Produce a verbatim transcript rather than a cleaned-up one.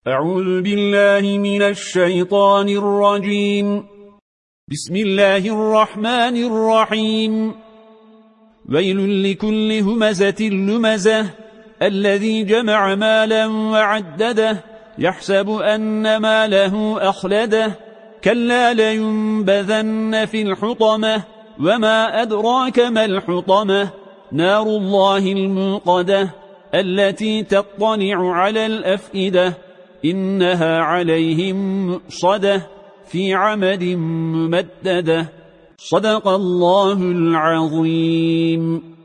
أعوذ بالله من الشيطان الرجيم. بسم الله الرحمن الرحيم. ويل لكل همزة لمزة الذي جمع مالا وعدده يحسب أن ماله أخلده كلا لينبذن في الحطمة وما أدراك ما الحطمة نار الله الموقدة التي تطلع على الأفئدة إنها عليهم مؤصدة في عمد ممددة. صدق الله العظيم.